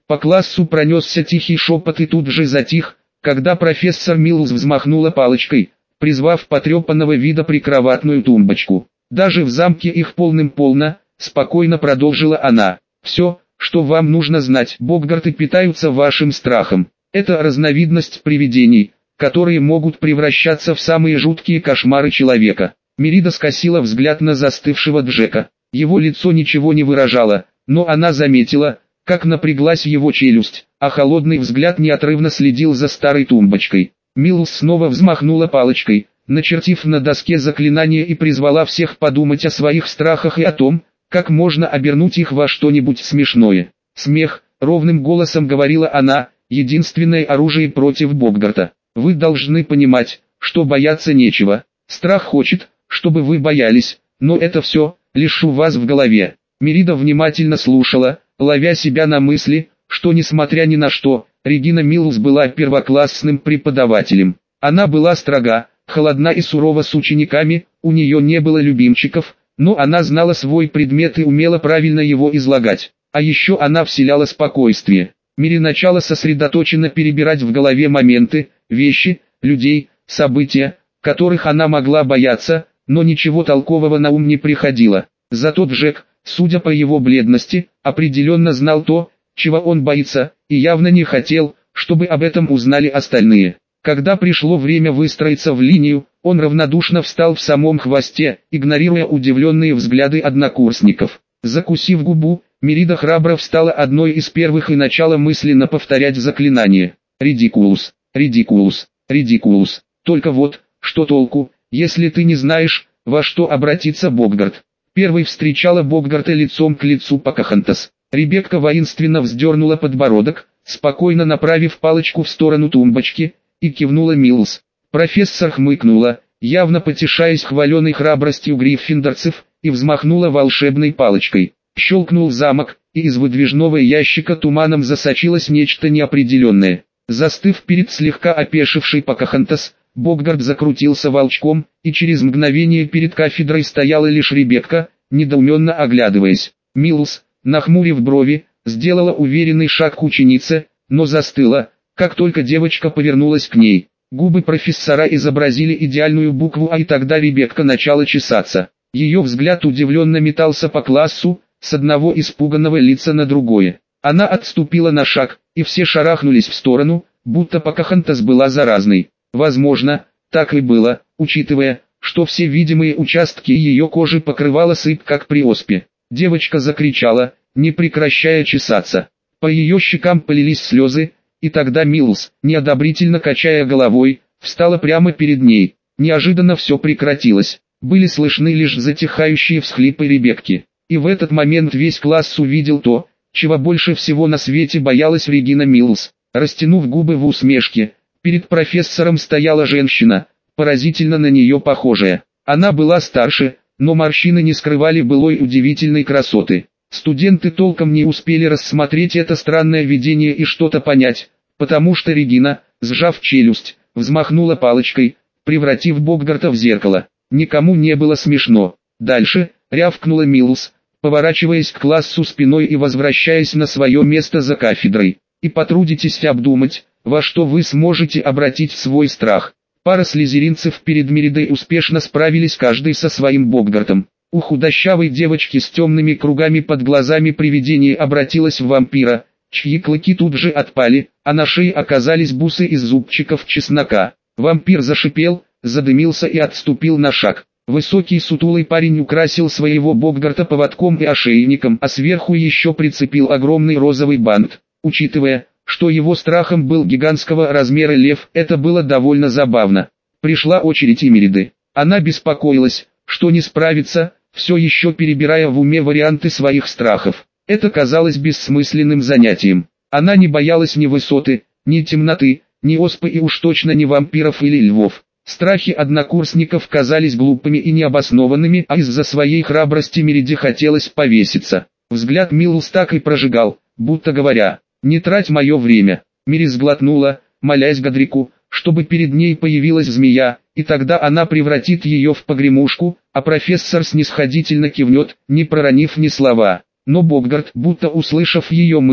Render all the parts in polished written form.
По классу пронесся тихий шепот и тут же затих, когда профессор Миллс взмахнула палочкой, призвав потрепанного вида прикроватную тумбочку. «Даже в замке их полным-полно», — спокойно продолжила она. «Все, что вам нужно знать, боггарты питаются вашим страхом. Это разновидность привидений, которые могут превращаться в самые жуткие кошмары человека». Мерида скосила взгляд на застывшего Джека. Его лицо ничего не выражало, но она заметила, как напряглась его челюсть, а холодный взгляд неотрывно следил за старой тумбочкой. Миллс снова взмахнула палочкой, начертив на доске заклинание и призвала всех подумать о своих страхах и о том, как можно обернуть их во что-нибудь смешное. «Смех», — ровным голосом говорила она, — «единственное оружие против боггарта. Вы должны понимать, что бояться нечего. Страх хочет, чтобы вы боялись, но это все, лишь у вас в голове». Мерида внимательно слушала, ловя себя на мысли, что несмотря ни на что, Регина Миллс была первоклассным преподавателем. Она была строга, холодна и сурова с учениками, у нее не было любимчиков, но она знала свой предмет и умела правильно его излагать. А еще она вселяла спокойствие. Мири начала сосредоточенно перебирать в голове моменты, вещи, людей, события, которых она могла бояться, но ничего толкового на ум не приходило. Зато Джек, судя по его бледности, определенно знал то, чего он боится, и явно не хотел, чтобы об этом узнали остальные. Когда пришло время выстроиться в линию, он равнодушно встал в самом хвосте, игнорируя удивленные взгляды однокурсников. Закусив губу, Мерида храбро встала одной из первых и начала мысленно повторять заклинание. «Редикулус, редикулус, редикулус». Только вот, что толку, если ты не знаешь, во что обратиться боггарт? Первой встречала боггарта лицом к лицу Покахонтас. Ребекка воинственно вздернула подбородок, спокойно направив палочку в сторону тумбочки, и кивнула Миллс. Профессор хмыкнула, явно потешаясь хваленой храбростью гриффиндорцев, и взмахнула волшебной палочкой. Щелкнул замок, и из выдвижного ящика туманом засочилось нечто неопределенное. Застыв перед слегка опешившей Покахонтас, боггарт закрутился волчком, и через мгновение перед кафедрой стояла лишь Ребекка, недоуменно оглядываясь. Миллс, нахмурив брови, сделала уверенный шаг к ученице, но застыла, как только девочка повернулась к ней. Губы профессора изобразили идеальную букву «А», и тогда Ребекка начала чесаться. Ее взгляд удивленно метался по классу, с одного испуганного лица на другое. Она отступила на шаг, и все шарахнулись в сторону, будто Покахонтас была заразной. Возможно, так и было, учитывая, что все видимые участки ее кожи покрывала сыпь как при оспе. Девочка закричала, не прекращая чесаться. По ее щекам полились слезы, и тогда Миллс, неодобрительно качая головой, встала прямо перед ней. Неожиданно все прекратилось. Были слышны лишь затихающие всхлипы Ребекки. И в этот момент весь класс увидел то, чего больше всего на свете боялась Регина Миллс. Растянув губы в усмешке, перед профессором стояла женщина, поразительно на нее похожая. Она была старше, но морщины не скрывали былой удивительной красоты. Студенты толком не успели рассмотреть это странное видение и что-то понять, потому что Регина, сжав челюсть, взмахнула палочкой, превратив боггарта в зеркало. Никому не было смешно. Дальше, рявкнула Миллс, поворачиваясь к классу спиной и возвращаясь на свое место за кафедрой. И потрудитесь обдумать, во что вы сможете обратить свой страх. Пара слизеринцев перед Меридой успешно справились каждый со своим боггартом. У худощавой девочки с темными кругами под глазами привидение обратилось в вампира, чьи клыки тут же отпали, а на шее оказались бусы из зубчиков чеснока. Вампир зашипел, задымился и отступил на шаг. Высокий сутулый парень украсил своего боггарта поводком и ошейником, а сверху еще прицепил огромный розовый бант. Учитывая, что его страхом был гигантского размера лев, это было довольно забавно. Пришла очередь Мериды. Она беспокоилась, что не справится, все еще перебирая в уме варианты своих страхов. Это казалось бессмысленным занятием. Она не боялась ни высоты, ни темноты, ни оспы и уж точно не вампиров или львов. Страхи однокурсников казались глупыми и необоснованными, а из-за своей храбрости Мериде хотелось повеситься. Взгляд Миллс так и прожигал, будто говоря: «Не трать мое время». Мири сглотнула, молясь Годрику, чтобы перед ней появилась змея, и тогда она превратит ее в погремушку, а профессор снисходительно кивнет, не проронив ни слова. Но боггарт, будто услышав ее мысли,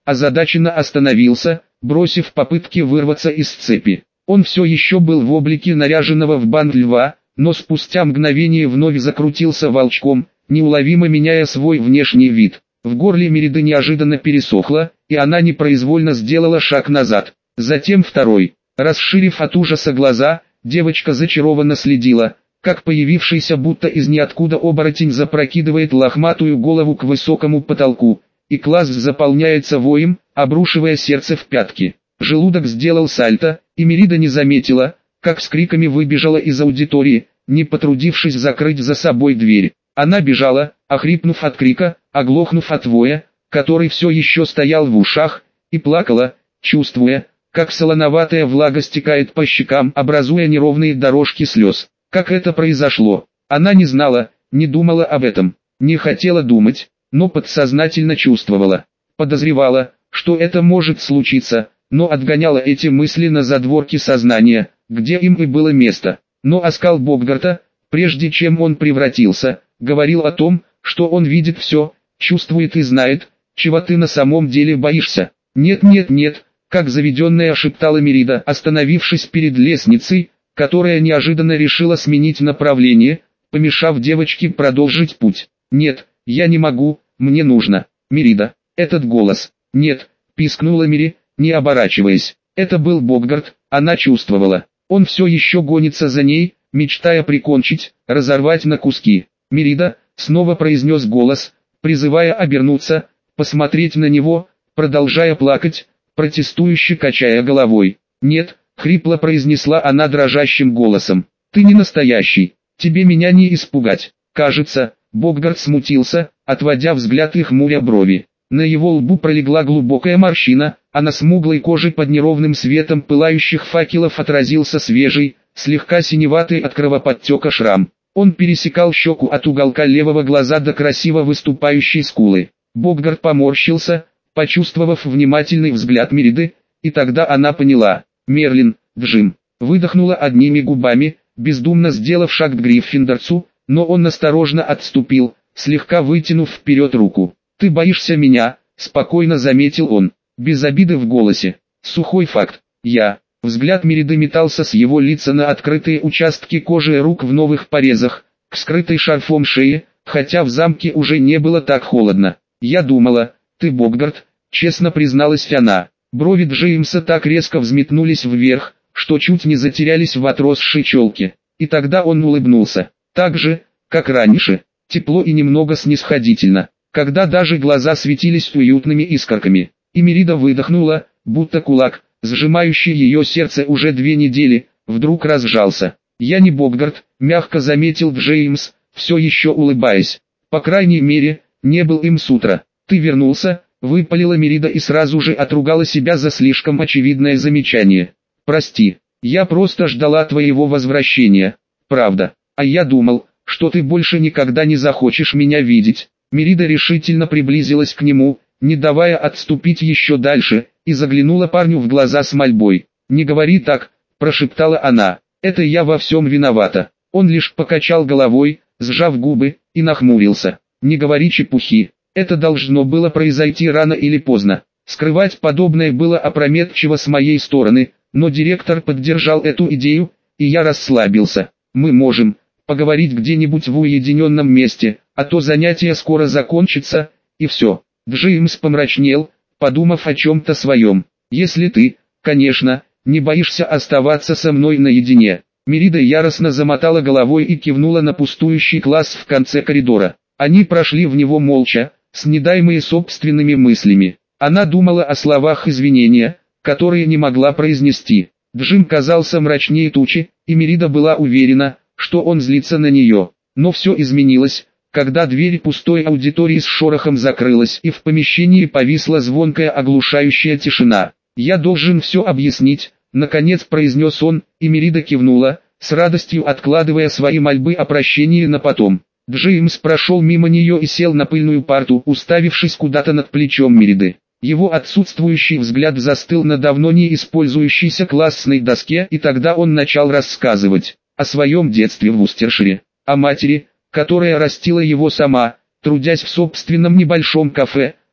озадаченно остановился, бросив попытки вырваться из цепи. Он все еще был в облике наряженного в бант льва, но спустя мгновение вновь закрутился волчком, неуловимо меняя свой внешний вид. В горле Мериды неожиданно пересохло, и она непроизвольно сделала шаг назад. Затем второй. Расширив от ужаса глаза, девочка зачарованно следила, как появившийся будто из ниоткуда оборотень запрокидывает лохматую голову к высокому потолку, и класс заполняется воем, обрушивая сердце в пятки. Желудок сделал сальто, и Мерида не заметила, как с криками выбежала из аудитории, не потрудившись закрыть за собой дверь. Она бежала, охрипнув от крика, оглохнув от воя, который все еще стоял в ушах, и плакала, чувствуя, как солоноватая влага стекает по щекам, образуя неровные дорожки слез. Как это произошло? Она не знала, не думала об этом, не хотела думать, но подсознательно чувствовала. Подозревала, что это может случиться, но отгоняла эти мысли на задворки сознания, где им и было место. Но оскал Боггарта, прежде чем он превратился, говорил о том, что он видит все, чувствует и знает, чего ты на самом деле боишься. «Нет, нет, нет», как заведенная шептала Мерида, остановившись перед лестницей, которая неожиданно решила сменить направление, помешав девочке продолжить путь. «Нет, я не могу, мне нужно». «Мерида». Этот голос. «Нет», пискнула Мери, не оборачиваясь. Это был Боггарт, она чувствовала. Он все еще гонится за ней, мечтая прикончить, разорвать на куски. «Мерида», снова произнес голос, призывая обернуться, посмотреть на него, продолжая плакать, протестующе качая головой. «Нет», хрипло произнесла она дрожащим голосом. «Ты не настоящий, тебе меня не испугать». Кажется, Боггарт смутился, отводя взгляд и хмуря брови. На его лбу пролегла глубокая морщина, а на смуглой коже под неровным светом пылающих факелов отразился свежий, слегка синеватый от кровоподтека шрам. Он пересекал щеку от уголка левого глаза до красиво выступающей скулы. Боггарт поморщился, почувствовав внимательный взгляд Мериды, и тогда она поняла. «Мерлин, Джим», выдохнула одними губами, бездумно сделав шаг к Гриффиндорцу, но он осторожно отступил, слегка вытянув вперед руку. «Ты боишься меня», — спокойно заметил он, без обиды в голосе. «Сухой факт. Я». Взгляд Мериды метался с его лица на открытые участки кожи и рук в новых порезах, к скрытой шарфом шее, хотя в замке уже не было так холодно. «Я думала, ты Боггарт», — честно призналась она. Брови Джеймса так резко взметнулись вверх, что чуть не затерялись в отросшей челке. И тогда он улыбнулся. Так же, как раньше, тепло и немного снисходительно, когда даже глаза светились уютными искорками. И Мерида выдохнула, будто кулак, сжимающий ее сердце уже 2 недели, вдруг разжался. «Я не Боггарт», — мягко заметил Джеймс, все еще улыбаясь. «По крайней мере, не был им с утра. Ты вернулся», — выпалила Мерида и сразу же отругала себя за слишком очевидное замечание. «Прости, я просто ждала твоего возвращения. Правда. А я думал, что ты больше никогда не захочешь меня видеть». Мерида решительно приблизилась к нему, не давая отступить еще дальше, и заглянула парню в глаза с мольбой. «Не говори так», — прошептала она, — «это я во всем виновата». Он лишь покачал головой, сжав губы, и нахмурился. «Не говори чепухи, это должно было произойти рано или поздно. Скрывать подобное было опрометчиво с моей стороны, но директор поддержал эту идею, и я расслабился. Мы можем поговорить где-нибудь в уединенном месте, а то занятие скоро закончится, и все». Джеймс помрачнел, подумав о чем-то своем. «Если ты, конечно, не боишься оставаться со мной наедине». Мерида яростно замотала головой и кивнула на пустующий класс в конце коридора. Они прошли в него молча, снедаемые собственными мыслями. Она думала о словах извинения, которые не могла произнести. Джим казался мрачнее тучи, и Мерида была уверена, что он злится на нее. Но все изменилось, когда дверь пустой аудитории с шорохом закрылась и в помещении повисла звонкая оглушающая тишина. «Я должен все объяснить», — наконец произнес он, и Мерида кивнула, с радостью откладывая свои мольбы о прощении на потом. Джеймс прошел мимо нее и сел на пыльную парту, уставившись куда-то над плечом Мериды. Его отсутствующий взгляд застыл на давно не использующейся классной доске, и тогда он начал рассказывать о своем детстве в Вустершире, о матери, которая растила его сама, трудясь в собственном небольшом кафе,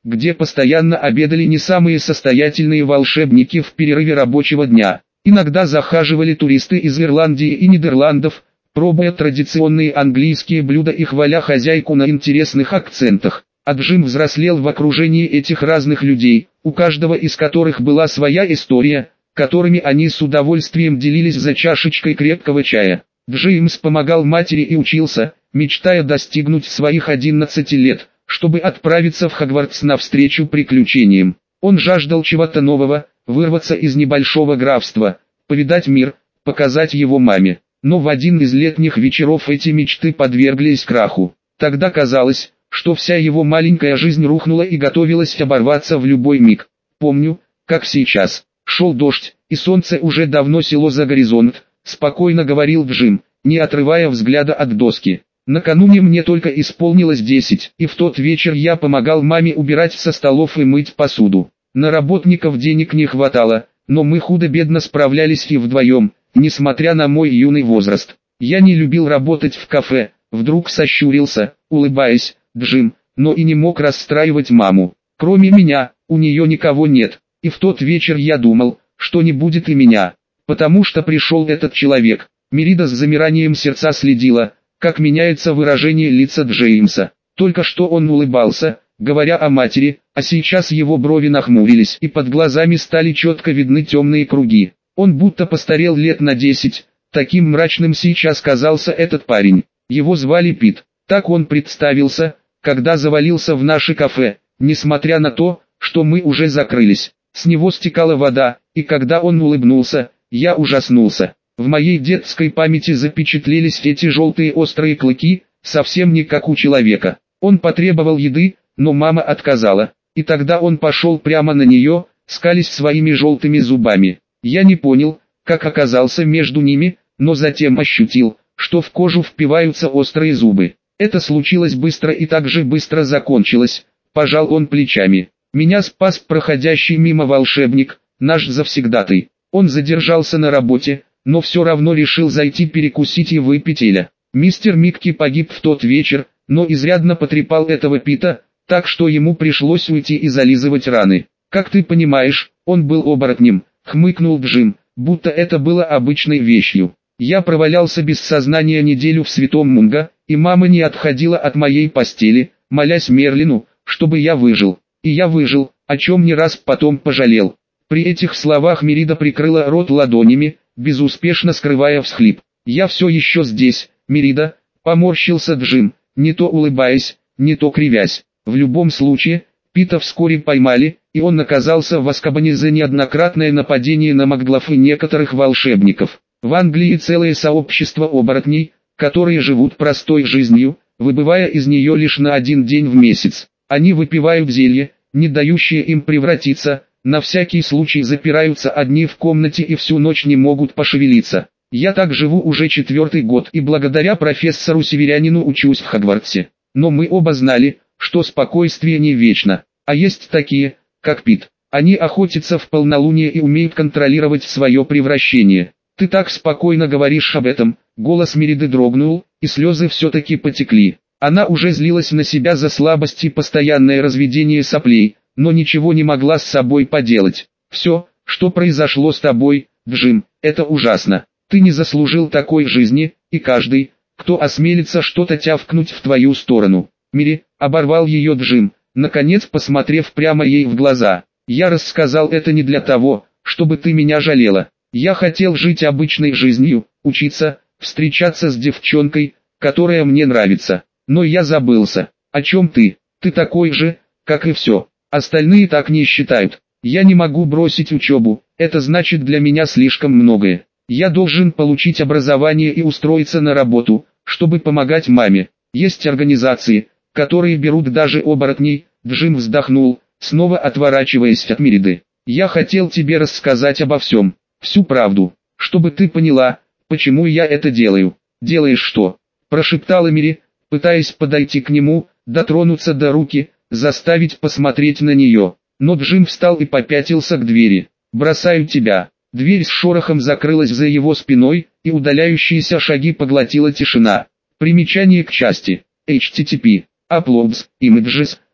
где постоянно обедали не самые состоятельные волшебники в перерыве рабочего дня. Иногда захаживали туристы из Ирландии и Нидерландов, пробуя традиционные английские блюда и хваля хозяйку на интересных акцентах. А Джим взрослел в окружении этих разных людей, у каждого из которых была своя история, которыми они с удовольствием делились за чашечкой крепкого чая. Джеймс помогал матери и учился, мечтая достигнуть своих 11 лет, чтобы отправиться в Хогвартс навстречу приключениям. Он жаждал чего-то нового, вырваться из небольшого графства, повидать мир, показать его маме. Но в один из летних вечеров эти мечты подверглись краху. Тогда казалось, что вся его маленькая жизнь рухнула и готовилась оборваться в любой миг. Помню, как сейчас. Шел дождь, и солнце уже давно село за горизонт, спокойно говорил Джим, не отрывая взгляда от доски. Накануне мне только исполнилось 10, и в тот вечер я помогал маме убирать со столов и мыть посуду. На работников денег не хватало, но мы худо-бедно справлялись и вдвоем, несмотря на мой юный возраст. Я не любил работать в кафе, вдруг сощурился, улыбаясь, Джим, но и не мог расстраивать маму. Кроме меня, у нее никого нет. И в тот вечер я думал, что не будет и меня, потому что пришел этот человек. Мерида с замиранием сердца следила, как меняется выражение лица Джеймса. Только что он улыбался, говоря о матери, а сейчас его брови нахмурились и под глазами стали четко видны темные круги. Он будто постарел лет на 10, таким мрачным сейчас казался этот парень. Его звали Пит, так он представился, когда завалился в наше кафе, несмотря на то, что мы уже закрылись. С него стекала вода, и когда он улыбнулся, я ужаснулся. В моей детской памяти запечатлелись эти желтые острые клыки, совсем не как у человека. Он потребовал еды, но мама отказала, и тогда он пошел прямо на нее, скалясь своими желтыми зубами. Я не понял, как оказался между ними, но затем ощутил, что в кожу впиваются острые зубы. Это случилось быстро и так же быстро закончилось, пожал он плечами. Меня спас проходящий мимо волшебник, наш завсегдатый. Он задержался на работе, но все равно решил зайти перекусить и выпить эля. Мистер Микки погиб в тот вечер, но изрядно потрепал этого Пита, так что ему пришлось уйти и зализывать раны. Как ты понимаешь, он был оборотнем, хмыкнул Джим, будто это было обычной вещью. Я провалялся без сознания неделю в Святом Мунго, и мама не отходила от моей постели, молясь Мерлину, чтобы я выжил. И я выжил, о чем не раз потом пожалел. При этих словах Мерида прикрыла рот ладонями, безуспешно скрывая всхлип. «Я все еще здесь, Мерида», — поморщился Джим, не то улыбаясь, не то кривясь. В любом случае, Пита вскоре поймали, и он оказался в Азкабане за неоднократное нападение на Макглов и некоторых волшебников. В Англии целое сообщество оборотней, которые живут простой жизнью, выбывая из нее лишь на один день в месяц. Они выпивают зелье, не дающее им превратиться, на всякий случай запираются одни в комнате и всю ночь не могут пошевелиться. Я так живу уже 4-й год и благодаря профессору Северянину учусь в Хогвартсе. Но мы оба знали, что спокойствие не вечно, а есть такие, как Пит. Они охотятся в полнолуние и умеют контролировать свое превращение. Ты так спокойно говоришь об этом, голос Мериды дрогнул, и слезы все-таки потекли. Она уже злилась на себя за слабость и постоянное разведение соплей, но ничего не могла с собой поделать. Все, что произошло с тобой, Джим, это ужасно. Ты не заслужил такой жизни, и каждый, кто осмелится что-то тявкнуть в твою сторону. Мири, оборвал ее Джим, наконец посмотрев прямо ей в глаза. Я рассказал это не для того, чтобы ты меня жалела. Я хотел жить обычной жизнью, учиться, встречаться с девчонкой, которая мне нравится. Но я забылся. О чем ты? Ты такой же, как и все. Остальные так не считают. Я не могу бросить учебу, это значит для меня слишком многое. Я должен получить образование и устроиться на работу, чтобы помогать маме. Есть организации, которые берут даже оборотней. Джим вздохнул, снова отворачиваясь от Мериды. Я хотел тебе рассказать обо всем, всю правду, чтобы ты поняла, почему я это делаю. Делаешь что? Прошептала Мири, пытаясь подойти к нему, дотронуться до руки, заставить посмотреть на нее. Но Джим встал и попятился к двери. «Бросаю тебя». Дверь с шорохом закрылась за его спиной, и удаляющиеся шаги поглотила тишина. Примечание к части. http://uploads, images,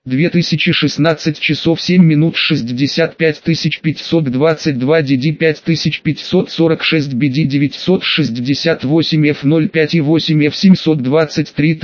2016 часов 7 минут 65 522 DD 5546 BD 968 F05 и 8 F723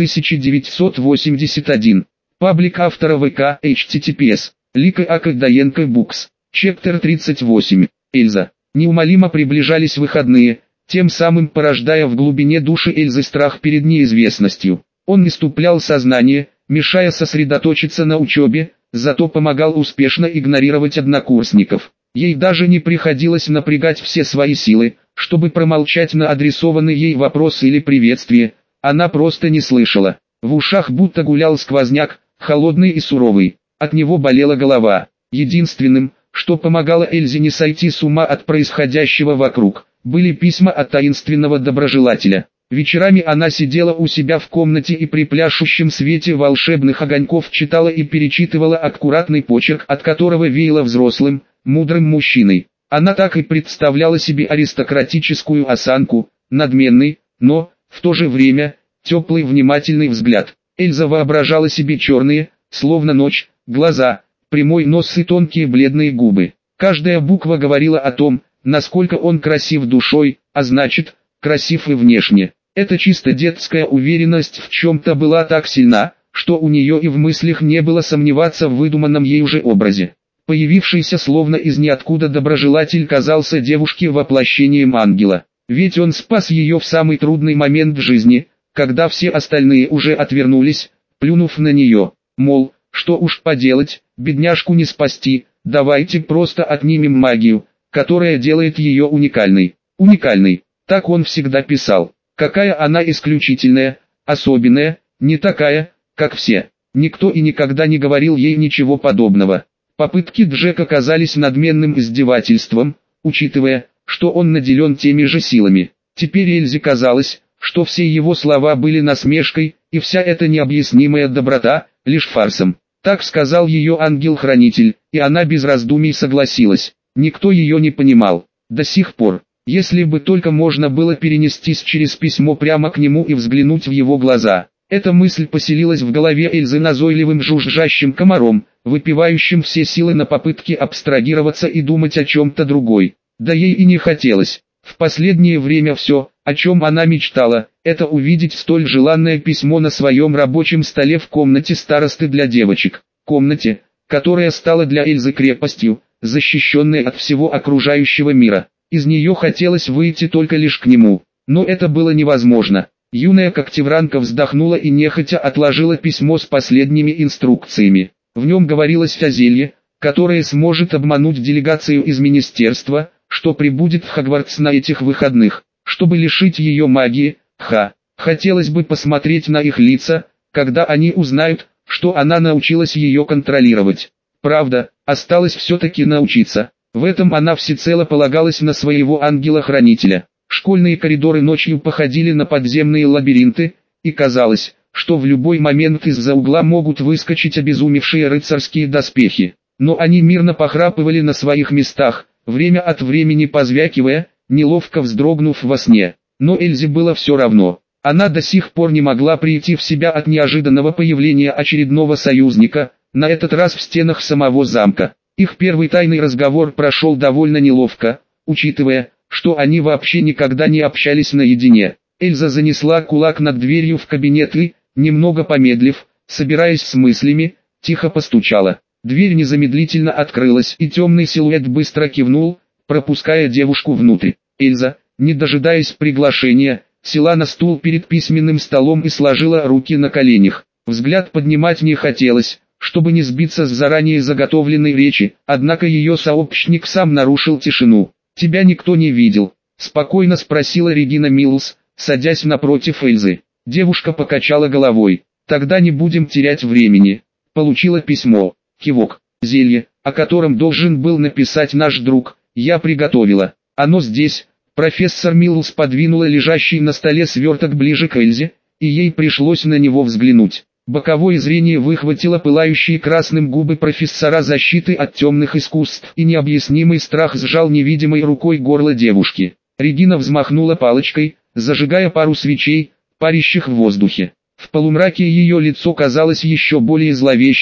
981. Паблик автора ВК, https. Лика Акадаенко Букс. Чептер 38. Эльза. Неумолимо приближались выходные, тем самым порождая в глубине души Эльзы страх перед неизвестностью. Он иступлял сознание, мешая сосредоточиться на учебе, зато помогал успешно игнорировать однокурсников. Ей даже не приходилось напрягать все свои силы, чтобы промолчать на адресованный ей вопрос или приветствие, она просто не слышала. В ушах будто гулял сквозняк, холодный и суровый, от него болела голова. Единственным, что помогало Эльзе не сойти с ума от происходящего вокруг, были письма от таинственного доброжелателя. Вечерами она сидела у себя в комнате и при пляшущем свете волшебных огоньков читала и перечитывала аккуратный почерк, от которого веяло взрослым, мудрым мужчиной. Она так и представляла себе аристократическую осанку, надменный, но, в то же время, теплый внимательный взгляд. Эльза воображала себе черные, словно ночь, глаза, прямой нос и тонкие бледные губы. Каждая буква говорила о том, насколько он красив душой, а значит, красив и внешне. Эта чисто детская уверенность в чем-то была так сильна, что у нее и в мыслях не было сомневаться в выдуманном ей уже образе. Появившийся словно из ниоткуда доброжелатель казался девушке воплощением ангела. Ведь он спас ее в самый трудный момент в жизни, когда все остальные уже отвернулись, плюнув на нее. Мол, что уж поделать, бедняжку не спасти, давайте просто отнимем магию, которая делает ее уникальной. Уникальной, так он всегда писал. Какая она исключительная, особенная, не такая, как все. Никто и никогда не говорил ей ничего подобного. Попытки Джека казались надменным издевательством, учитывая, что он наделен теми же силами. Теперь Эльзе казалось, что все его слова были насмешкой, и вся эта необъяснимая доброта – лишь фарсом. Так сказал ее ангел-хранитель, и она без раздумий согласилась. Никто ее не понимал. До сих пор. Если бы только можно было перенестись через письмо прямо к нему и взглянуть в его глаза. Эта мысль поселилась в голове Эльзы назойливым жужжащим комаром, выпивающим все силы на попытке абстрагироваться и думать о чем-то другой. Да ей и не хотелось. В последнее время все, о чем она мечтала, это увидеть столь желанное письмо на своем рабочем столе в комнате старосты для девочек. Комнате, которая стала для Эльзы крепостью, защищенной от всего окружающего мира. Из нее хотелось выйти только лишь к нему, но это было невозможно. Юная когтевранка вздохнула и нехотя отложила письмо с последними инструкциями. В нем говорилось о зелье, которое сможет обмануть делегацию из министерства, что прибудет в Хогвартс на этих выходных, чтобы лишить ее магии. Хотелось бы посмотреть на их лица, когда они узнают, что она научилась ее контролировать. Правда, осталось все-таки научиться. В этом она всецело полагалась на своего ангела-хранителя. Школьные коридоры ночью походили на подземные лабиринты, и казалось, что в любой момент из-за угла могут выскочить обезумевшие рыцарские доспехи. Но они мирно похрапывали на своих местах, время от времени позвякивая, неловко вздрогнув во сне. Но Эльзе было все равно. Она до сих пор не могла прийти в себя от неожиданного появления очередного союзника, на этот раз в стенах самого замка. Их первый тайный разговор прошел довольно неловко, учитывая, что они вообще никогда не общались наедине. Эльза занесла кулак над дверью в кабинет и, немного помедлив, собираясь с мыслями, тихо постучала. Дверь незамедлительно открылась, и темный силуэт быстро кивнул, пропуская девушку внутрь. Эльза, не дожидаясь приглашения, села на стул перед письменным столом и сложила руки на коленях. Взгляд поднимать не хотелось, чтобы не сбиться с заранее заготовленной речи, однако ее сообщник сам нарушил тишину. «Тебя никто не видел?» – спокойно спросила Регина Миллс, садясь напротив Эльзы. Девушка покачала головой. «Тогда не будем терять времени». Получила письмо. Кивок. «Зелье, о котором должен был написать наш друг, я приготовила. Оно здесь». Профессор Миллс подвинула лежащий на столе сверток ближе к Эльзе, и ей пришлось на него взглянуть. Боковое зрение выхватило пылающие красным губы профессора защиты от темных искусств, и необъяснимый страх сжал невидимой рукой горло девушки. Регина взмахнула палочкой, зажигая пару свечей, парящих в воздухе. В полумраке ее лицо казалось еще более зловещим,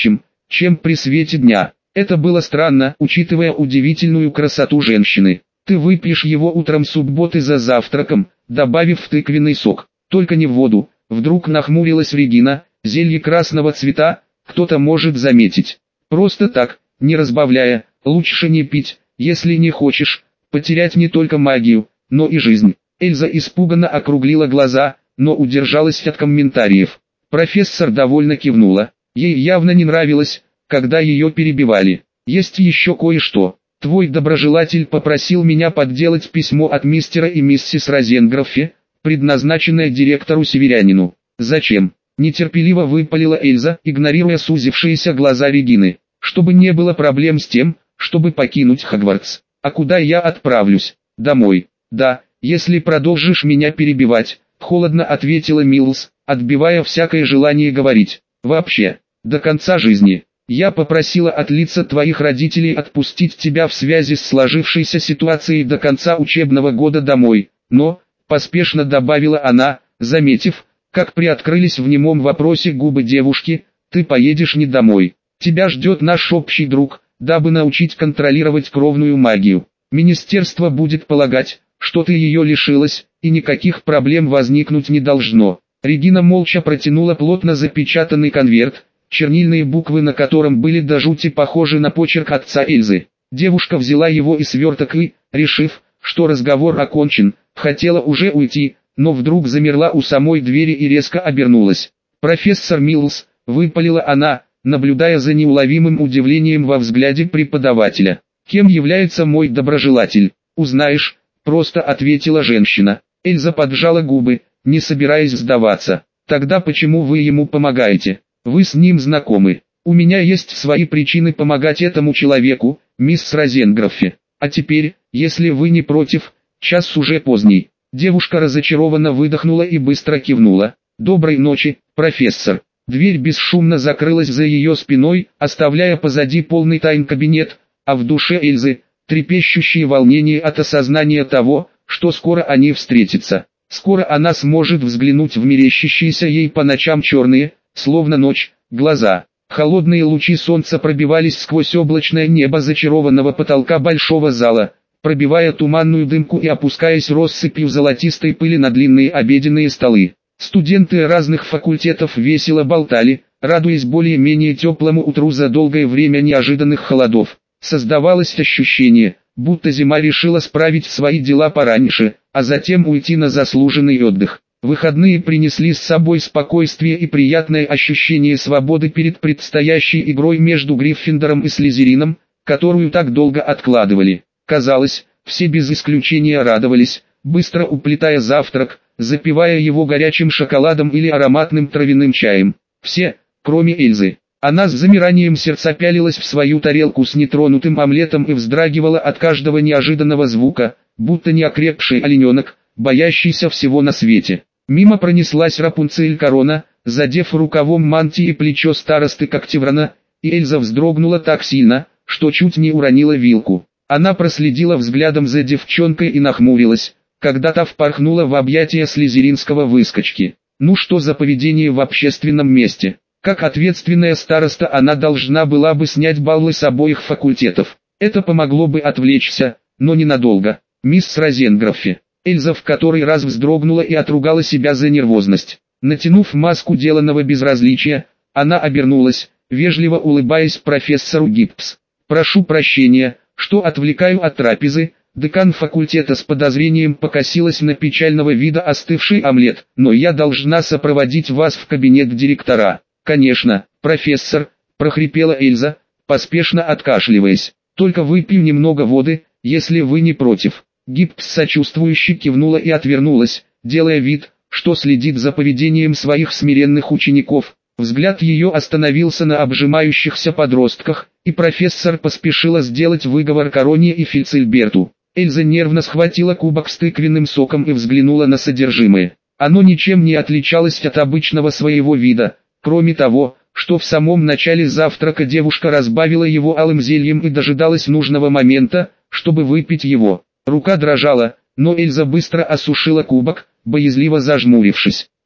чем при свете дня. Это было странно, учитывая удивительную красоту женщины. Ты выпьешь его утром субботы за завтраком, добавив в тыквенный сок. Только не в воду. Вдруг нахмурилась Регина. Зелье красного цвета, кто-то может заметить. Просто так, не разбавляя, лучше не пить, если не хочешь потерять не только магию, но и жизнь. Эльза испуганно округлила глаза, но удержалась от комментариев. Профессор довольно кивнула. Ей явно не нравилось, когда ее перебивали. Есть еще кое-что. Твой доброжелатель попросил меня подделать письмо от мистера и миссис Розенгроффе, предназначенное директору-северянину. Зачем? Нетерпеливо выпалила Эльза, игнорируя сузившиеся глаза Регины. Чтобы не было проблем с тем, чтобы покинуть Хогвартс. А куда я отправлюсь? Домой. Да, если продолжишь меня перебивать, холодно ответила Милс, отбивая всякое желание говорить. Вообще, до конца жизни. Я попросила от лица твоих родителей отпустить тебя в связи с сложившейся ситуацией до конца учебного года домой, но, поспешно добавила она, заметив, как приоткрылись в немом вопросе губы девушки, ты поедешь не домой. Тебя ждет наш общий друг, дабы научить контролировать кровную магию. Министерство будет полагать, что ты ее лишилась, и никаких проблем возникнуть не должно. Регина молча протянула плотно запечатанный конверт, чернильные буквы на котором были до жути похожи на почерк отца Эльзы. Девушка взяла его и сверток и, решив, что разговор окончен, хотела уже уйти, но вдруг замерла у самой двери и резко обернулась. «Профессор Милс», — выпалила она, наблюдая за неуловимым удивлением во взгляде преподавателя. «Кем является мой доброжелатель? Узнаешь», — просто ответила женщина. Эльза поджала губы, не собираясь сдаваться. «Тогда почему вы ему помогаете? Вы с ним знакомы. У меня есть свои причины помогать этому человеку, мисс Розенгроффе. А теперь, если вы не против, час уже поздний». Девушка разочарованно выдохнула и быстро кивнула. «Доброй ночи, профессор». Дверь бесшумно закрылась за ее спиной, оставляя позади полный тайн кабинет, а в душе Эльзы, трепещущее волнение от осознания того, что скоро они встретятся. Скоро она сможет взглянуть в мерещащиеся ей по ночам черные, словно ночь, глаза. Холодные лучи солнца пробивались сквозь облачное небо зачарованного потолка большого зала, пробивая туманную дымку и опускаясь россыпью золотистой пыли на длинные обеденные столы. Студенты разных факультетов весело болтали, радуясь более-менее теплому утру за долгое время неожиданных холодов. Создавалось ощущение, будто зима решила справить свои дела пораньше, а затем уйти на заслуженный отдых. Выходные принесли с собой спокойствие и приятное ощущение свободы перед предстоящей игрой между Гриффиндором и Слизерином, которую так долго откладывали. Казалось, все без исключения радовались, быстро уплетая завтрак, запивая его горячим шоколадом или ароматным травяным чаем. Все, кроме Эльзы. Она с замиранием сердца пялилась в свою тарелку с нетронутым омлетом и вздрагивала от каждого неожиданного звука, будто неокрепший олененок, боящийся всего на свете. Мимо пронеслась Рапунцель Корона, задев рукавом мантии плечо старосты Когтеврана, и Эльза вздрогнула так сильно, что чуть не уронила вилку. Она проследила взглядом за девчонкой и нахмурилась, когда та впорхнула в объятия слизеринского выскочки. Ну что за поведение в общественном месте? Как ответственная староста она должна была бы снять баллы с обоих факультетов. Это помогло бы отвлечься, но ненадолго. Мисс Розенгроффе. Эльза в который раз вздрогнула и отругала себя за нервозность. Натянув маску деланного безразличия, она обернулась, вежливо улыбаясь профессору Гиппс. «Прошу прощения, что отвлекаю от трапезы». Декан факультета с подозрением покосилась на печального вида остывший омлет, «но я должна сопроводить вас в кабинет директора». «Конечно, профессор», – прохрипела Эльза, поспешно откашливаясь. «Только выпью немного воды, если вы не против». Гиппс сочувствующе кивнула и отвернулась, делая вид, что следит за поведением своих смиренных учеников. Взгляд ее остановился на обжимающихся подростках, и профессор поспешила сделать выговор Короне и Фильцельберту. Эльза нервно схватила кубок с тыквенным соком и взглянула на содержимое. Оно ничем не отличалось от обычного своего вида, кроме того, что в самом начале завтрака девушка разбавила его алым зельем и дожидалась нужного момента, чтобы выпить его. Рука дрожала, но Эльза быстро осушила кубок, боязливо зажмурившись.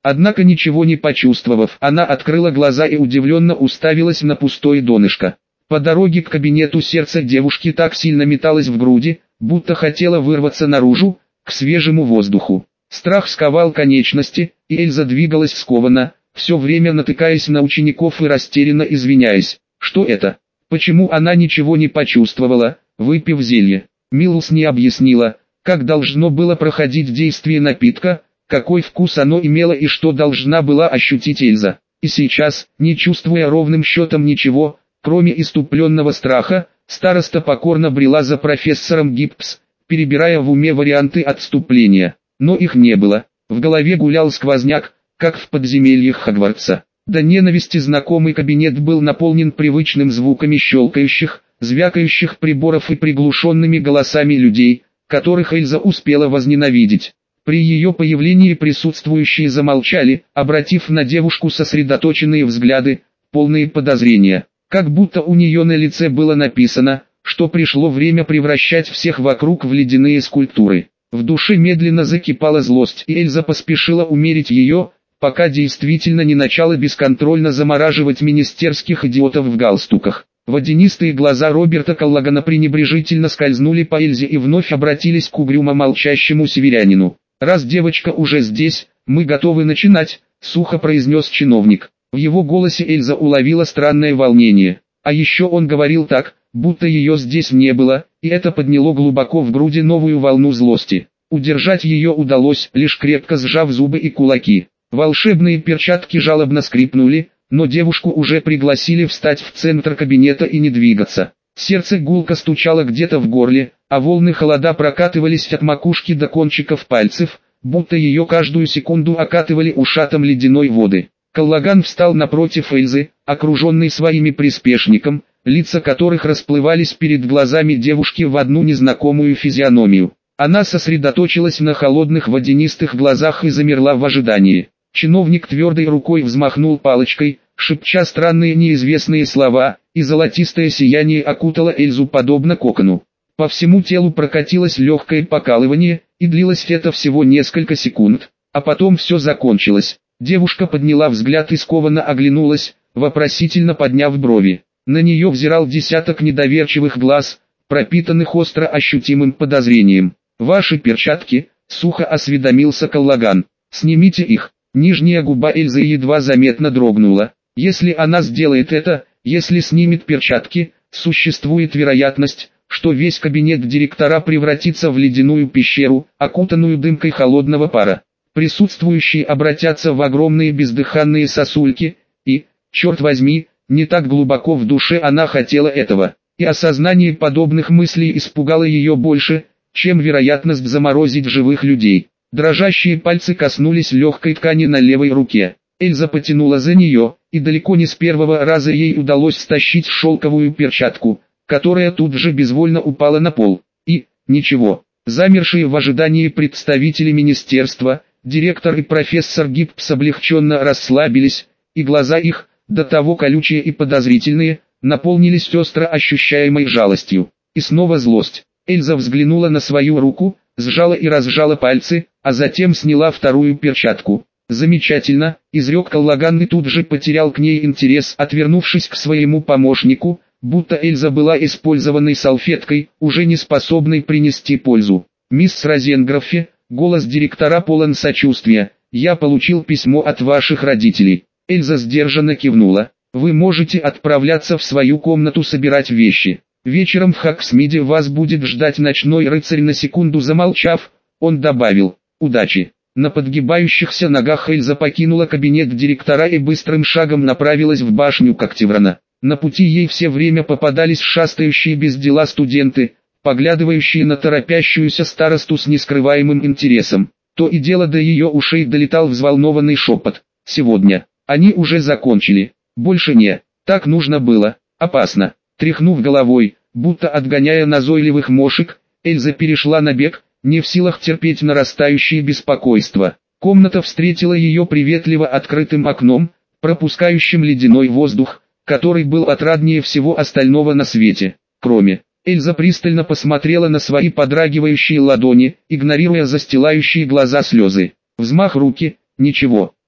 Однако ничего не почувствовав, она открыла глаза и удивленно уставилась на пустое донышко. По дороге к кабинету сердце девушки так сильно металось в груди, будто хотело вырваться наружу, к свежему воздуху. Страх сковал конечности, и Эльза двигалась скованно, все время натыкаясь на учеников и растерянно извиняясь. Что это? Почему она ничего не почувствовала, выпив зелье? Милус не объяснила, как должно было проходить действие напитка, какой вкус оно имело и что должна была ощутить Эльза. И сейчас, не чувствуя ровным счетом ничего, кроме иступленного страха, староста покорно брела за профессором Гиппс, перебирая в уме варианты отступления. Но их не было. В голове гулял сквозняк, как в подземельях Хогвартса. До ненависти знакомый кабинет был наполнен привычным звуками щелкающих, звякающих приборов и приглушенными голосами людей, которых Эльза успела возненавидеть. При ее появлении присутствующие замолчали, обратив на девушку сосредоточенные взгляды, полные подозрения. Как будто у нее на лице было написано, что пришло время превращать всех вокруг в ледяные скульптуры. В душе медленно закипала злость, и Эльза поспешила умерить ее, пока действительно не начала бесконтрольно замораживать министерских идиотов в галстуках. Водянистые глаза Роберта Коллагана пренебрежительно скользнули по Эльзе и вновь обратились к угрюмо молчащему северянину. «Раз девочка уже здесь, мы готовы начинать», — сухо произнес чиновник. В его голосе Эльза уловила странное волнение. А еще он говорил так, будто ее здесь не было, и это подняло глубоко в груди новую волну злости. Удержать ее удалось, лишь крепко сжав зубы и кулаки. Волшебные перчатки жалобно скрипнули, но девушку уже пригласили встать в центр кабинета и не двигаться. Сердце гулко стучало где-то в горле, а волны холода прокатывались от макушки до кончиков пальцев, будто ее каждую секунду окатывали ушатом ледяной воды. Коллаган встал напротив Эльзы, окруженный своими приспешником, лица которых расплывались перед глазами девушки в одну незнакомую физиономию. Она сосредоточилась на холодных водянистых глазах и замерла в ожидании. Чиновник твердой рукой взмахнул палочкой, шепча странные неизвестные слова, и золотистое сияние окутало Эльзу подобно кокону. По всему телу прокатилось легкое покалывание, и длилось это всего несколько секунд, а потом все закончилось. Девушка подняла взгляд и скованно оглянулась, вопросительно подняв брови. На нее взирал десяток недоверчивых глаз, пропитанных остро ощутимым подозрением. «Ваши перчатки», — сухо осведомился Коллаган. «Снимите их». Нижняя губа Эльзы едва заметно дрогнула. Если она сделает это, если снимет перчатки, существует вероятность, что весь кабинет директора превратится в ледяную пещеру, окутанную дымкой холодного пара. Присутствующие обратятся в огромные бездыханные сосульки, и, черт возьми, не так глубоко в душе она хотела этого. И осознание подобных мыслей испугало ее больше, чем вероятность заморозить живых людей. Дрожащие пальцы коснулись легкой ткани на левой руке. Эльза потянула за нее, и далеко не с первого раза ей удалось стащить шелковую перчатку, которая тут же безвольно упала на пол. И, ничего, замершие в ожидании представители министерства, директор и профессор Гиппс облегченно расслабились, и глаза их, до того колючие и подозрительные, наполнились остро ощущаемой жалостью. И снова злость. Эльза взглянула на свою руку, сжала и разжала пальцы, а затем сняла вторую перчатку. «Замечательно», — изрек Коллаган и тут же потерял к ней интерес, отвернувшись к своему помощнику, будто Эльза была использованной салфеткой, уже не способной принести пользу. «Мисс Розенгроффе», — голос директора полон сочувствия, — «я получил письмо от ваших родителей». Эльза сдержанно кивнула. «Вы можете отправляться в свою комнату собирать вещи. Вечером в Хоксмиде вас будет ждать ночной рыцарь». На секунду замолчав, он добавил: «Удачи». На подгибающихся ногах Эльза покинула кабинет директора и быстрым шагом направилась в башню Когтеврана. На пути ей все время попадались шастающие без дела студенты, поглядывающие на торопящуюся старосту с нескрываемым интересом. То и дело до ее ушей долетал взволнованный шепот: «Сегодня. Они уже закончили. Больше не. Так нужно было. Опасно». Тряхнув головой, будто отгоняя назойливых мошек, Эльза перешла на бег, не в силах терпеть нарастающее беспокойство. Комната встретила ее приветливо открытым окном, пропускающим ледяной воздух, который был отраднее всего остального на свете. Кроме, Эльза пристально посмотрела на свои подрагивающие ладони, игнорируя застилающие глаза слезы. Взмах руки, ничего.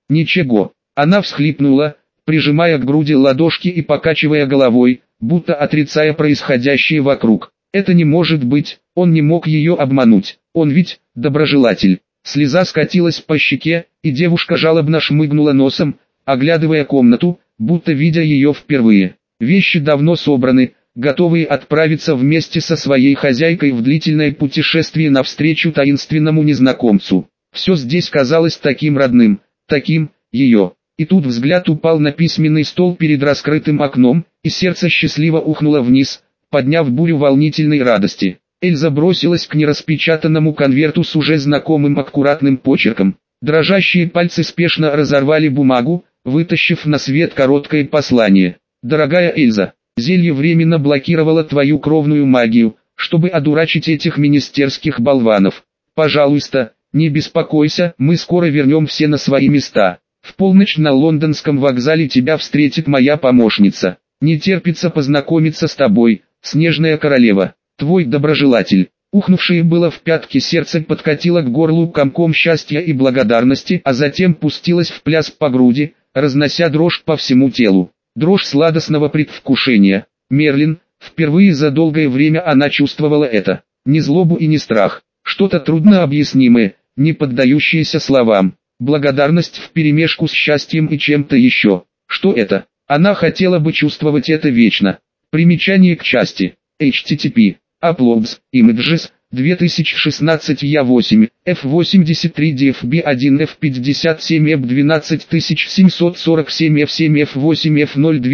Ничего. Она всхлипнула, прижимая к груди ладошки и покачивая головой, будто отрицая происходящее вокруг. Это не может быть, он не мог ее обмануть, он ведь доброжелатель. Слеза скатилась по щеке, и девушка жалобно шмыгнула носом, оглядывая комнату, будто видя ее впервые. Вещи давно собраны, готовые отправиться вместе со своей хозяйкой в длительное путешествие навстречу таинственному незнакомцу. Все здесь казалось таким родным, таким, ее. И тут взгляд упал на письменный стол перед раскрытым окном, и сердце счастливо ухнуло вниз, подняв бурю волнительной радости. Эльза бросилась к нераспечатанному конверту с уже знакомым аккуратным почерком. Дрожащие пальцы спешно разорвали бумагу, вытащив на свет короткое послание. «Дорогая Эльза, зелье временно блокировало твою кровную магию, чтобы одурачить этих министерских болванов. Пожалуйста, не беспокойся, мы скоро вернем все на свои места. В полночь на лондонском вокзале тебя встретит моя помощница. Не терпится познакомиться с тобой, снежная королева, твой доброжелатель». Ухнувшее было в пятки сердце подкатило к горлу комком счастья и благодарности, а затем пустилось в пляс по груди, разнося дрожь по всему телу. Дрожь сладостного предвкушения. Мерлин, впервые за долгое время она чувствовала это. Не злобу и не страх, что-то труднообъяснимое, не поддающееся словам. Благодарность вперемешку с счастьем и чем-то еще. Что это? Она хотела бы чувствовать это вечно. Примечание к части. http Uploads, Images, 2016 Я8, F83 DFB1 F57 F12747 F7 F8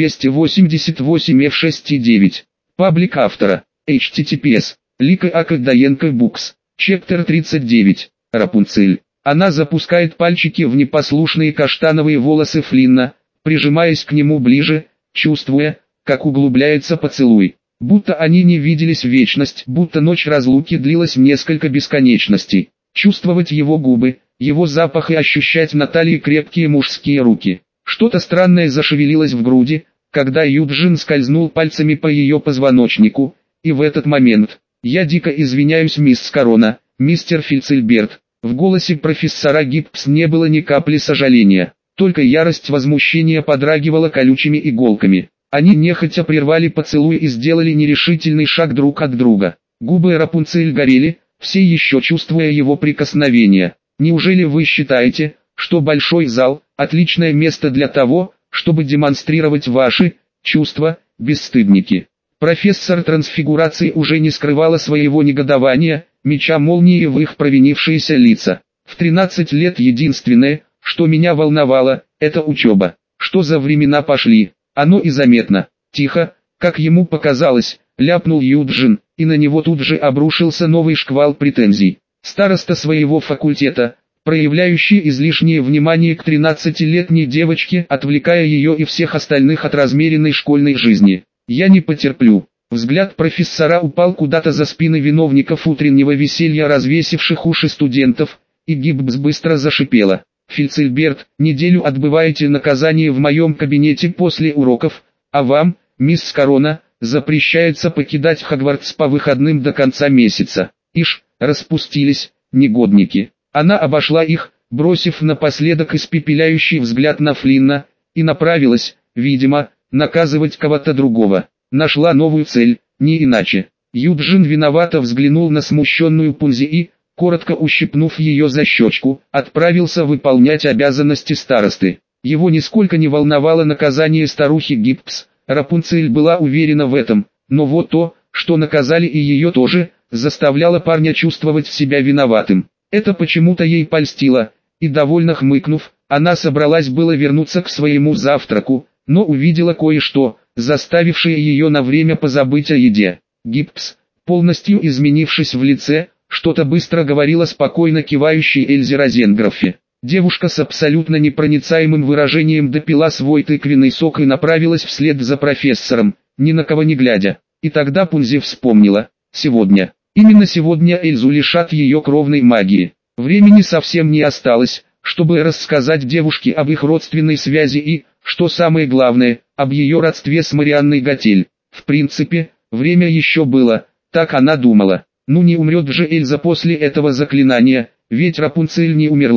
F0288 F6 Паблик автора. https Лика Акадаенко Books. Chapter 39. Рапунцель. Она запускает пальчики в непослушные каштановые волосы Флинна, прижимаясь к нему ближе, чувствуя, как углубляется поцелуй. Будто они не виделись вечность, будто ночь разлуки длилась несколько бесконечностей. Чувствовать его губы, его запах и ощущать на талии крепкие мужские руки. Что-то странное зашевелилось в груди, когда Юджин скользнул пальцами по ее позвоночнику, и в этот момент: «Я дико извиняюсь, мисс Корона, мистер Фицельберт». В голосе профессора Гиббс не было ни капли сожаления, только ярость возмущения подрагивала колючими иголками. Они нехотя прервали поцелуй и сделали нерешительный шаг друг от друга. Губы Рапунцель горели, все еще чувствуя его прикосновение. «Неужели вы считаете, что большой зал – отличное место для того, чтобы демонстрировать ваши чувства, бесстыдники?» Профессор трансфигурации уже не скрывала своего негодования, меча молнии в их провинившиеся лица. «В 13 лет единственное, что меня волновало, это учеба. Что за времена пошли? Оно и заметно». Тихо, как ему показалось, ляпнул Юджин, и на него тут же обрушился новый шквал претензий. Староста своего факультета, проявляющий излишнее внимание к 13-летней девочке, отвлекая ее и всех остальных от размеренной школьной жизни. «Я не потерплю». Взгляд профессора упал куда-то за спины виновников утреннего веселья, развесивших уши студентов, и Гиббс быстро зашипела. «Фицельберт, неделю отбываете наказание в моем кабинете после уроков, а вам, мисс Корона, запрещается покидать Хогвартс по выходным до конца месяца». Ишь, распустились, негодники. Она обошла их, бросив напоследок испепеляющий взгляд на Флинна, и направилась, видимо, наказывать кого-то другого. Нашла новую цель, не иначе. Юджин виновато взглянул на смущенную Пунзи и, коротко ущипнув ее за щечку, отправился выполнять обязанности старосты. Его нисколько не волновало наказание старухи Гиббс, Рапунцель была уверена в этом, но вот то, что наказали и ее тоже, заставляло парня чувствовать себя виноватым. Это почему-то ей польстило, и довольно хмыкнув, она собралась было вернуться к своему завтраку, но увидела кое-что, заставившее ее на время позабыть о еде. Гиббс, полностью изменившись в лице, что-то быстро говорила спокойно кивающей Эльзе Розенгроффе. Девушка с абсолютно непроницаемым выражением допила свой тыквенный сок и направилась вслед за профессором, ни на кого не глядя. И тогда Пунзи вспомнила: сегодня, именно сегодня Эльзу лишат ее кровной магии. Времени совсем не осталось, чтобы рассказать девушке об их родственной связи и, что самое главное, об ее родстве с Марианной Готель. В принципе, время еще было, так она думала. Ну не умрет же Эльза после этого заклинания, ведь Рапунцель не умерла.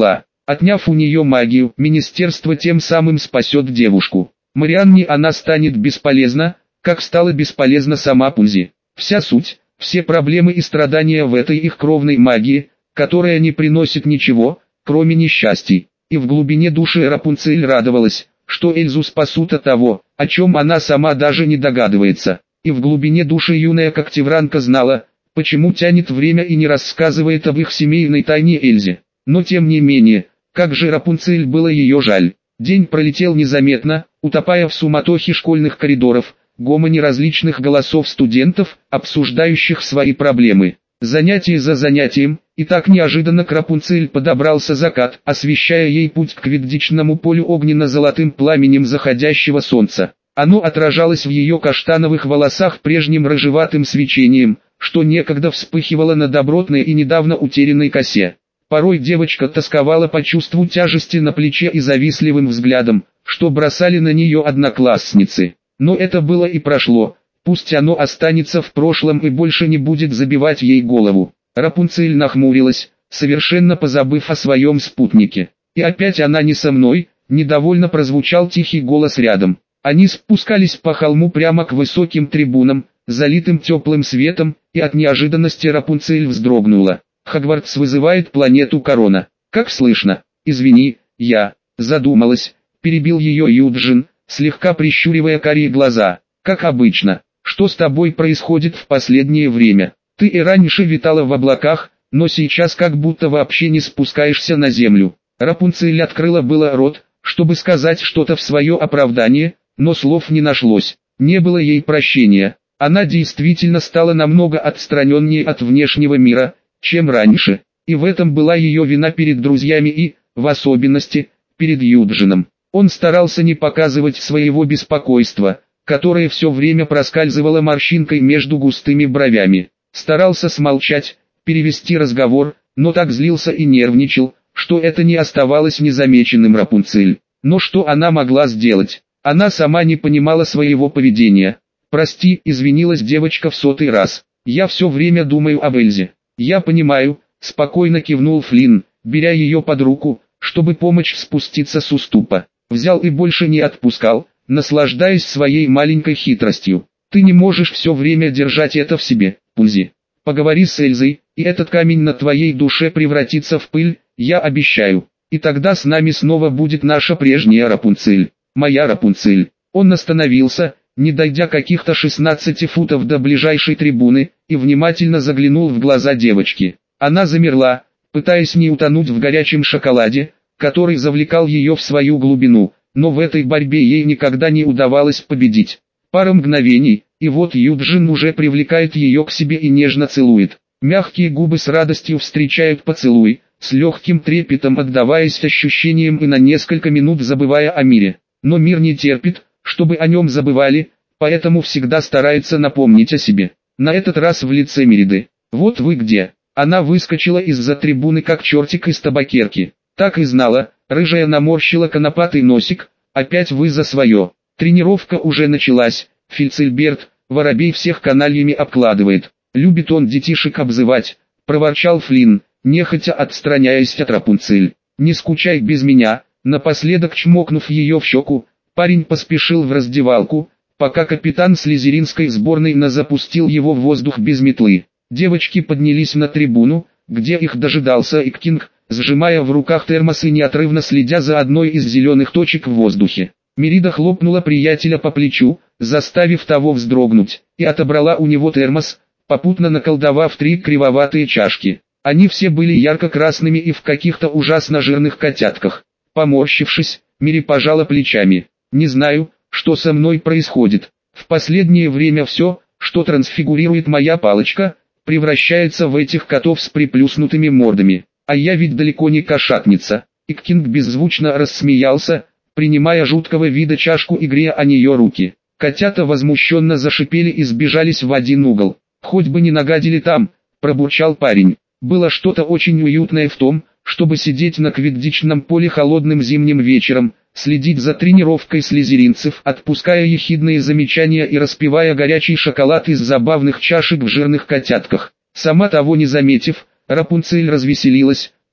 Отняв у нее магию, министерство тем самым спасет девушку. Марианне она станет бесполезна, как стала бесполезна сама Пунзи. Вся суть, все проблемы и страдания в этой их кровной магии, которая не приносит ничего, кроме несчастий. И в глубине души Рапунцель радовалась, что Эльзу спасут от того, о чем она сама даже не догадывается. И в глубине души юная Когтевранка знала, почему тянет время и не рассказывает об их семейной тайне Эльзе. Но тем не менее, как же Рапунцель было ее жаль. День пролетел незаметно, утопая в суматохе школьных коридоров, гомоне различных голосов студентов, обсуждающих свои проблемы. Занятие за занятием, и так неожиданно к Рапунцель подобрался закат, освещая ей путь к квиддичному полю огненно-золотым пламенем заходящего солнца. Оно отражалось в ее каштановых волосах прежним рыжеватым свечением, что некогда вспыхивало на добротной и недавно утерянной косе. Порой девочка тосковала по чувству тяжести на плече и завистливым взглядом, что бросали на нее одноклассницы. Но это было и прошло, пусть оно останется в прошлом и больше не будет забивать ей голову. Рапунцель нахмурилась, совершенно позабыв о своем спутнике. И опять она не со мной, недовольно прозвучал тихий голос рядом. Они спускались по холму прямо к высоким трибунам, залитым теплым светом, и от неожиданности Рапунцель вздрогнула. Хогвартс вызывает планету Корона. Как слышно? Извини, я задумалась, перебил ее Юджин, слегка прищуривая карие глаза. Как обычно. Что с тобой происходит в последнее время? Ты и раньше витала в облаках, но сейчас как будто вообще не спускаешься на землю. Рапунцель открыла было рот, чтобы сказать что-то в свое оправдание, но слов не нашлось. Не было ей прощения. Она действительно стала намного отстраненнее от внешнего мира, чем раньше, и в этом была ее вина перед друзьями и, в особенности, перед Юджином. Он старался не показывать своего беспокойства, которое все время проскальзывало морщинкой между густыми бровями. Старался смолчать, перевести разговор, но так злился и нервничал, что это не оставалось незамеченным Рапунцель. Но что она могла сделать? Она сама не понимала своего поведения. «Прости», — извинилась девочка в 100-й раз. «Я все время думаю об Эльзе». «Я понимаю», — спокойно кивнул Флинн, беря ее под руку, чтобы помочь спуститься с уступа. Взял и больше не отпускал, наслаждаясь своей маленькой хитростью. «Ты не можешь все время держать это в себе, Пунзи. Поговори с Эльзой, и этот камень на твоей душе превратится в пыль, я обещаю. И тогда с нами снова будет наша прежняя Рапунцель, моя Рапунцель». Он остановился, не дойдя каких-то 16 футов до ближайшей трибуны, и внимательно заглянул в глаза девочки. Она замерла, пытаясь не утонуть в горячем шоколаде, который завлекал ее в свою глубину, но в этой борьбе ей никогда не удавалось победить. Пара мгновений, и вот Юджин уже привлекает ее к себе и нежно целует. Мягкие губы с радостью встречают поцелуй, с легким трепетом отдаваясь ощущениям и на несколько минут забывая о мире. Но мир не терпит, чтобы о нем забывали, поэтому всегда старается напомнить о себе. На этот раз в лице Мериды. «Вот вы где». Она выскочила из-за трибуны как чертик из табакерки. Так и знала, рыжая наморщила конопатый носик, опять вы за свое. Тренировка уже началась, Фильцельберт, воробей всех канальями обкладывает. Любит он детишек обзывать, проворчал Флинн, нехотя отстраняясь от Рапунцель. «Не скучай без меня», напоследок чмокнув ее в щеку, парень поспешил в раздевалку, пока капитан слизеринской сборной запустил его в воздух без метлы. Девочки поднялись на трибуну, где их дожидался Иккинг, сжимая в руках термос и неотрывно следя за одной из зеленых точек в воздухе. Мерида хлопнула приятеля по плечу, заставив того вздрогнуть, и отобрала у него термос, попутно наколдовав 3 кривоватые чашки. Они все были ярко-красными и в каких-то ужасно жирных котятках. Поморщившись, Мири пожала плечами. «Не знаю, что со мной происходит. В последнее время все, что трансфигурирует моя палочка, превращается в этих котов с приплюснутыми мордами. А я ведь далеко не кошатница». Иккинг беззвучно рассмеялся, принимая жуткого вида чашку и грея о нее руки. Котята возмущенно зашипели и сбежались в один угол. «Хоть бы не нагадили там», – пробурчал парень. Было что-то очень уютное в том, чтобы сидеть на квиддичном поле холодным зимним вечером, следить за тренировкой слизеринцев, отпуская ехидные замечания и распивая горячий шоколад из забавных чашек в жирных котятках. Сама того не заметив, Рапунцель развеселилась,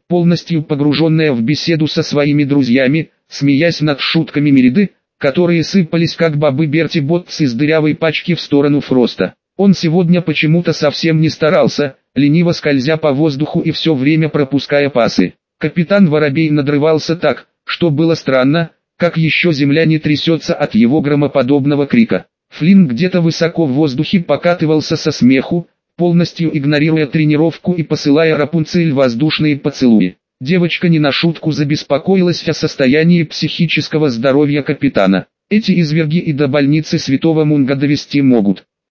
полностью погруженная в беседу со своими друзьями, смеясь над шутками Мериды, которые сыпались как бобы Берти Боттс из дырявой пачки в сторону Фроста. Он сегодня почему-то совсем не старался, лениво скользя по воздуху и все время пропуская пасы. Капитан Воробей надрывался так, что было странно, как еще земля не трясется от его громоподобного крика. Флинн где-то высоко в воздухе покатывался со смеху, полностью игнорируя тренировку и посылая Рапунцель воздушные поцелуи. Девочка не на шутку забеспокоилась о состоянии психического здоровья капитана. Эти изверги и до больницы Святого Мунга довести могут.